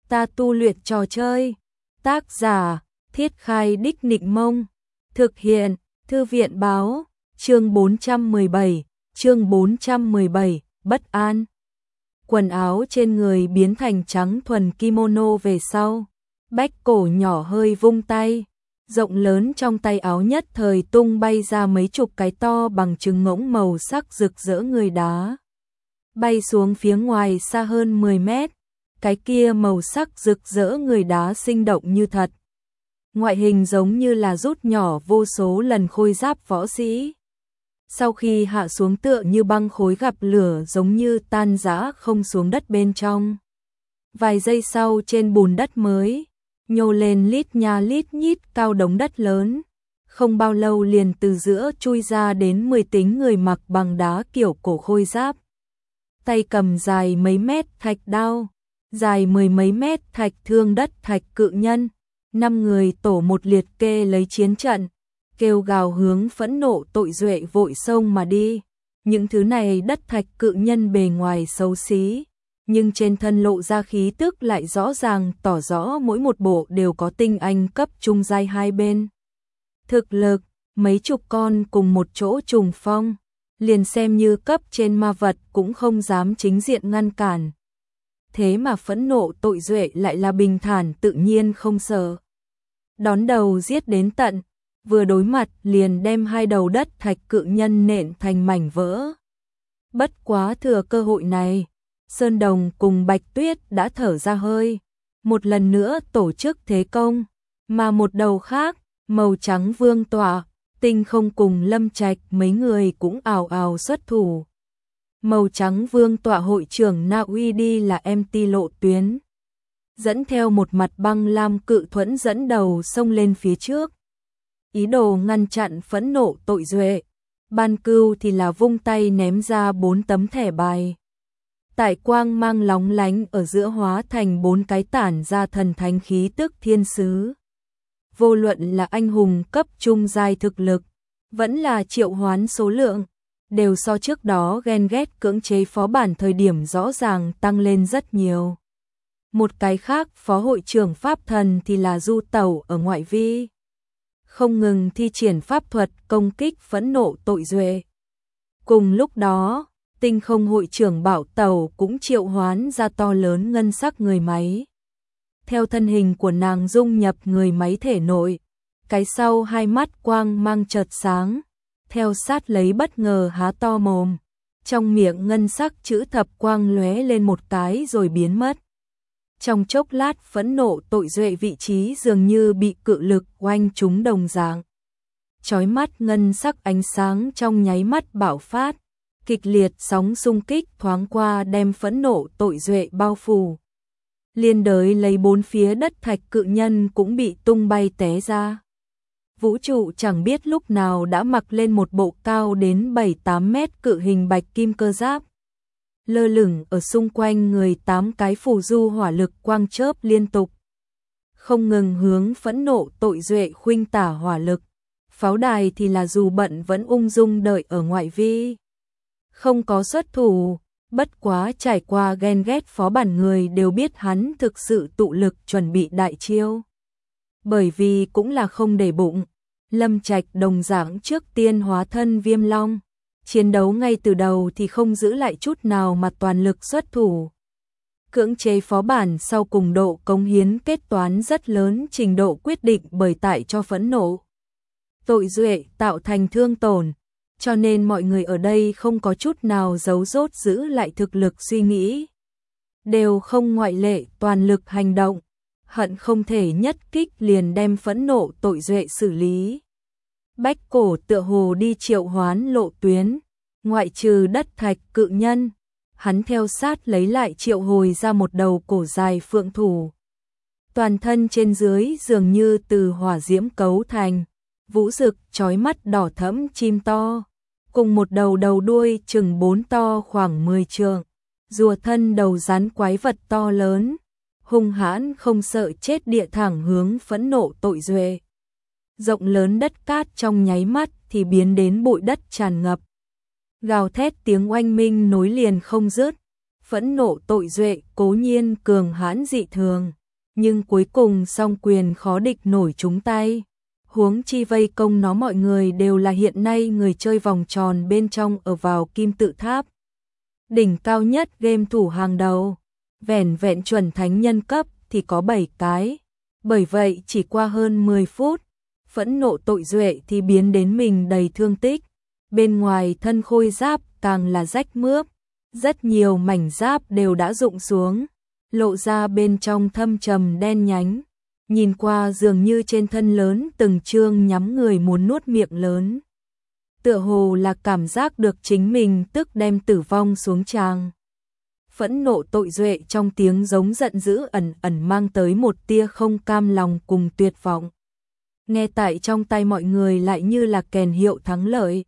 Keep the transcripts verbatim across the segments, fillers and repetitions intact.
ta tu luyện trò chơi. Tác giả, Thiết Khai Đích Nịnh Mông. Thực hiện, Thư viện báo, chương bốn trăm mười bảy, chương bốn trăm mười bảy, bất an. Quần áo trên người biến thành trắng thuần kimono về sau, bách cổ nhỏ hơi vung tay, rộng lớn trong tay áo nhất thời tung bay ra mấy chục cái to bằng trứng ngỗng màu sắc rực rỡ người đá. Bay xuống phía ngoài xa hơn mười mét, cái kia màu sắc rực rỡ người đá sinh động như thật. Ngoại hình giống như là rút nhỏ vô số lần khôi giáp võ sĩ. Sau khi hạ xuống tựa như băng khối gặp lửa giống như tan rã không xuống đất bên trong. Vài giây sau trên bùn đất mới, nhô lên lít nha lít nhít cao đống đất lớn. Không bao lâu liền từ giữa chui ra đến mười tính người mặc bằng đá kiểu cổ khôi giáp. Tay cầm dài mấy mét thạch đao, dài mười mấy mét thạch thương đất thạch cự nhân. Năm người tổ một liệt kê lấy chiến trận, kêu gào hướng phẫn nộ tội duệ vội sông mà đi. Những thứ này đất thạch cự nhân bề ngoài xấu xí, nhưng trên thân lộ ra khí tức lại rõ ràng tỏ rõ mỗi một bộ đều có tinh anh cấp trung giai hai bên. Thực lực, mấy chục con cùng một chỗ trùng phong, liền xem như cấp trên ma vật cũng không dám chính diện ngăn cản. Thế mà phẫn nộ tội duệ lại là bình thản tự nhiên không sợ. Đón đầu giết đến tận, vừa đối mặt liền đem hai đầu đất thạch cự nhân nện thành mảnh vỡ. Bất quá thừa cơ hội này, Sơn Đồng cùng Bạch Tuyết đã thở ra hơi, một lần nữa tổ chức thế công, mà một đầu khác, màu trắng vương tọa, Tinh Không cùng Lâm Trạch mấy người cũng ào ào xuất thủ. Màu trắng vương tọa hội trưởng Na Uy đi là em ti lộ tuyến, dẫn theo một mặt băng lam cự thuẫn dẫn đầu xông lên phía trước. Ý đồ ngăn chặn phẫn nộ tội duệ, Ban Cưu thì là vung tay ném ra bốn tấm thẻ bài. Tại quang mang lóng lánh ở giữa hóa thành bốn cái tản ra thần thánh khí tức thiên sứ. Vô luận là anh hùng cấp trung giai thực lực, vẫn là triệu hoán số lượng, đều so trước đó ghen ghét cưỡng chế phó bản thời điểm rõ ràng tăng lên rất nhiều. Một cái khác phó hội trưởng pháp thần thì là du tẩu ở ngoại vi, không ngừng thi triển pháp thuật công kích phẫn nộ tội duệ. Cùng lúc đó, Tinh Không hội trưởng Bảo Tẩu cũng triệu hoán ra to lớn ngân sắc người máy. Theo thân hình của nàng dung nhập người máy thể nội, cái sau hai mắt quang mang chợt sáng, theo sát lấy bất ngờ há to mồm, trong miệng ngân sắc chữ thập quang lóe lên một cái rồi biến mất. Trong chốc lát phẫn nộ tội duệ vị trí dường như bị cự lực oanh trúng đồng dạng. Chói mắt ngân sắc ánh sáng trong nháy mắt bạo phát, kịch liệt sóng xung kích thoáng qua đem phẫn nộ tội duệ bao phủ. Liên đới lấy bốn phía đất thạch cự nhân cũng bị tung bay té ra. Vũ trụ chẳng biết lúc nào đã mặc lên một bộ cao đến bảy tám mét cự hình bạch kim cơ giáp. Lơ lửng ở xung quanh người tám cái phù du hỏa lực quang chớp liên tục, không ngừng hướng phẫn nộ tội duệ khuynh tả hỏa lực. Pháo đài thì là dù bận vẫn ung dung đợi ở ngoại vi, không có xuất thủ. Bất quá trải qua ghen ghét phó bản người đều biết hắn thực sự tụ lực chuẩn bị đại chiêu. Bởi vì cũng là không để bụng, Lâm Trạch đồng dạng trước tiên hóa thân viêm long. Chiến đấu ngay từ đầu thì không giữ lại chút nào mà toàn lực xuất thủ. Cưỡng chế phó bản sau cùng độ cống hiến kết toán rất lớn trình độ quyết định bởi tại cho phẫn nộ tội duệ tạo thành thương tổn, cho nên mọi người ở đây không có chút nào giấu dốt giữ lại thực lực suy nghĩ. Đều không ngoại lệ toàn lực hành động, hận không thể nhất kích liền đem phẫn nộ tội duệ xử lý. Bách cổ tựa hồ đi triệu hoán lộ tuyến, ngoại trừ đất thạch cự nhân, hắn theo sát lấy lại triệu hồi ra một đầu cổ dài phượng thủ. Toàn thân trên dưới dường như từ hỏa diễm cấu thành, vũ rực chói mắt đỏ thẫm chim to, cùng một đầu đầu đuôi chừng bốn to khoảng mười trượng, rùa thân đầu rắn quái vật to lớn, hung hãn không sợ chết địa thẳng hướng phẫn nộ tội duệ. Rộng lớn đất cát trong nháy mắt thì biến đến bụi đất tràn ngập. Gào thét tiếng oanh minh nối liền không dứt, Phẫn nộ tội duệ cố nhiên cường hãn dị thường, nhưng cuối cùng song quyền khó địch nổi chúng tay. Huống chi vây công nó mọi người đều là hiện nay người chơi vòng tròn bên trong ở vào kim tự tháp. Đỉnh cao nhất game thủ hàng đầu, vẻn vẹn chuẩn thánh nhân cấp thì có bảy cái. Bởi vậy chỉ qua hơn mười phút, phẫn nộ tội duệ thì biến đến mình đầy thương tích. Bên ngoài thân khôi giáp càng là rách mướp, rất nhiều mảnh giáp đều đã rụng xuống, lộ ra bên trong thâm trầm đen nhánh. Nhìn qua dường như trên thân lớn từng chương nhắm người muốn nuốt miệng lớn. Tựa hồ là cảm giác được chính mình tức đem tử vong xuống tràng. Phẫn nộ tội duệ trong tiếng giống giận dữ ẩn ẩn mang tới một tia không cam lòng cùng tuyệt vọng. Nghe tại trong tay mọi người lại như là kèn hiệu thắng lợi.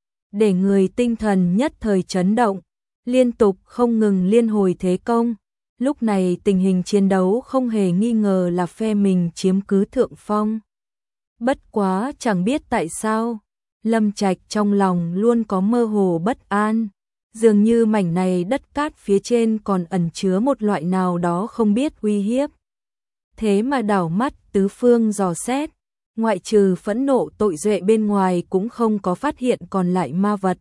Để người tinh thần nhất thời chấn động, liên tục không ngừng liên hồi thế công. Lúc này tình hình chiến đấu không hề nghi ngờ là phe mình chiếm cứ thượng phong. Bất quá chẳng biết tại sao, Lâm Trạch trong lòng luôn có mơ hồ bất an. Dường như mảnh này đất cát phía trên còn ẩn chứa một loại nào đó không biết uy hiếp. Thế mà đảo mắt tứ phương dò xét, ngoại trừ phẫn nộ tội duệ bên ngoài cũng không có phát hiện còn lại ma vật.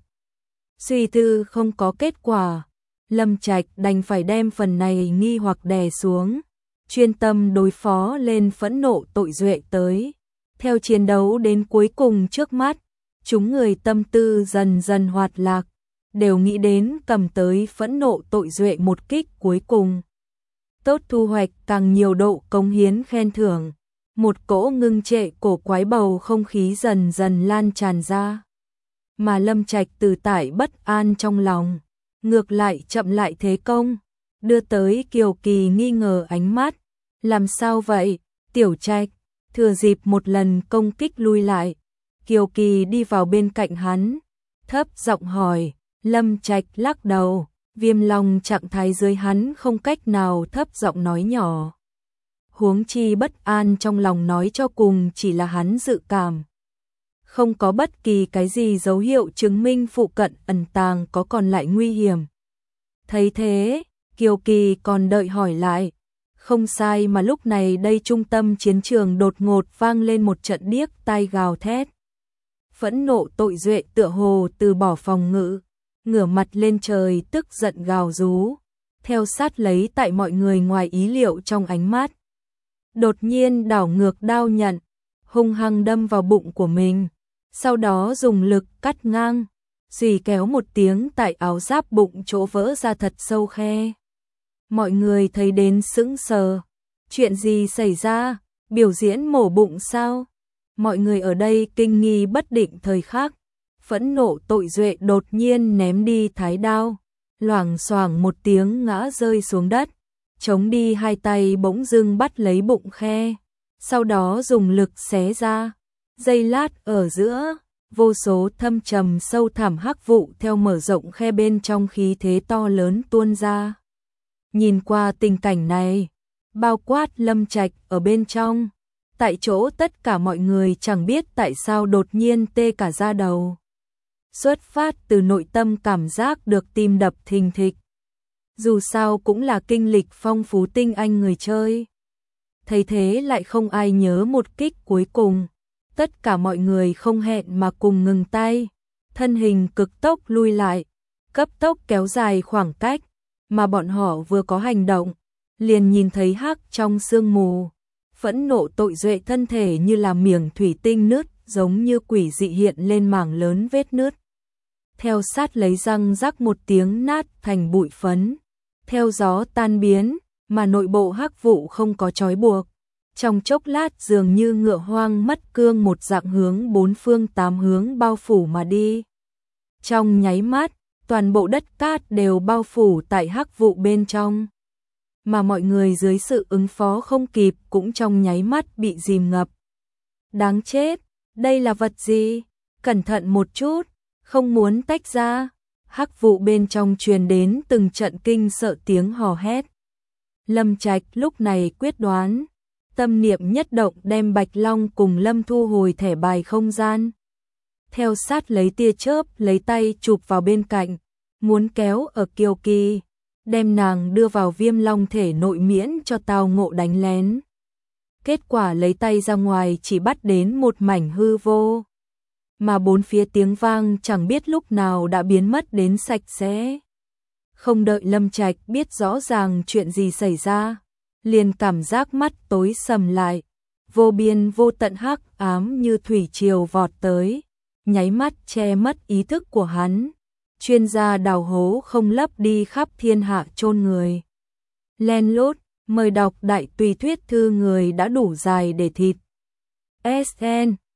Suy tư không có kết quả, Lâm Trạch đành phải đem phần này nghi hoặc đè xuống, chuyên tâm đối phó lên phẫn nộ tội duệ tới. Theo chiến đấu đến cuối cùng trước mắt, chúng người tâm tư dần dần hoạt lạc, đều nghĩ đến cầm tới phẫn nộ tội duệ một kích cuối cùng. Tốt thu hoạch càng nhiều độ cống hiến khen thưởng, một cỗ ngưng trệ cổ quái bầu không khí dần dần lan tràn ra. Mà Lâm Trạch từ tại bất an trong lòng, ngược lại chậm lại thế công, đưa tới Kiều Kỳ nghi ngờ ánh mắt. Làm sao vậy, Tiểu Trạch? Thừa dịp một lần công kích lui lại, Kiều Kỳ đi vào bên cạnh hắn, thấp giọng hỏi. Lâm Trạch lắc đầu, viêm long trạng thái dưới hắn không cách nào thấp giọng nói nhỏ. Huống chi bất an trong lòng nói cho cùng chỉ là hắn dự cảm. Không có bất kỳ cái gì dấu hiệu chứng minh phụ cận ẩn tàng có còn lại nguy hiểm. Thấy thế, Kiều Kỳ còn đợi hỏi lại. Không sai mà lúc này đây trung tâm chiến trường đột ngột vang lên một trận điếc tai gào thét. Phẫn nộ tội duệ tựa hồ từ bỏ phòng ngự, ngửa mặt lên trời tức giận gào rú, theo sát lấy tại mọi người ngoài ý liệu trong ánh mắt. Đột nhiên đảo ngược đao nhận, hung hăng đâm vào bụng của mình, sau đó dùng lực cắt ngang, xùy kéo một tiếng tại áo giáp bụng chỗ vỡ ra thật sâu khe. Mọi người thấy đến sững sờ, chuyện gì xảy ra, biểu diễn mổ bụng sao? Mọi người ở đây kinh nghi bất định thời khắc. Phẫn nộ tội duệ đột nhiên ném đi thái đao, loảng xoảng một tiếng ngã rơi xuống đất, chống đi hai tay bỗng dưng bắt lấy bụng khe, sau đó dùng lực xé ra. Giây lát ở giữa, vô số thâm trầm sâu thẳm hắc vụ theo mở rộng khe bên trong khí thế to lớn tuôn ra. Nhìn qua tình cảnh này, bao quát Lâm Trạch ở bên trong, tại chỗ tất cả mọi người chẳng biết tại sao đột nhiên tê cả da đầu. Xuất phát từ nội tâm cảm giác được tim đập thình thịch. Dù sao cũng là kinh lịch phong phú tinh anh người chơi. Thấy thế lại không ai nhớ một kích cuối cùng. Tất cả mọi người không hẹn mà cùng ngừng tay. Thân hình cực tốc lui lại, cấp tốc kéo dài khoảng cách. Mà bọn họ vừa có hành động, liền nhìn thấy hắc trong sương mù. Phẫn nộ tội duệ thân thể như là miệng thủy tinh nứt, giống như quỷ dị hiện lên mảng lớn vết nứt. Theo sát lấy răng rắc một tiếng nát thành bụi phấn, theo gió tan biến, mà nội bộ hắc vụ không có trói buộc. Trong chốc lát dường như ngựa hoang mất cương một dạng hướng bốn phương tám hướng bao phủ mà đi. Trong nháy mắt, toàn bộ đất cát đều bao phủ tại hắc vụ bên trong. Mà mọi người dưới sự ứng phó không kịp cũng trong nháy mắt bị dìm ngập. Đáng chết, đây là vật gì? Cẩn thận một chút, không muốn tách ra. Hắc vụ bên trong truyền đến từng trận kinh sợ tiếng hò hét. Lâm Trạch lúc này quyết đoán, tâm niệm nhất động đem Bạch Long cùng Lâm thu hồi thẻ bài không gian. Theo sát lấy tia chớp lấy tay chụp vào bên cạnh, muốn kéo ở Kiều Kỳ. đem nàng đưa vào Viêm Long thể nội miễn cho Tào Ngộ đánh lén. Kết quả lấy tay ra ngoài chỉ bắt đến một mảnh hư vô, mà bốn phía tiếng vang chẳng biết lúc nào đã biến mất đến sạch sẽ. Không đợi Lâm Trạch biết rõ ràng chuyện gì xảy ra, liền cảm giác mắt tối sầm lại, vô biên vô tận hắc ám như thủy triều vọt tới, nháy mắt che mất ý thức của hắn. Chuyên gia đào hố không lấp đi khắp thiên hạ chôn người. Len lút, mời đọc đại tùy thuyết thư người đã đủ dài để thịt. ét en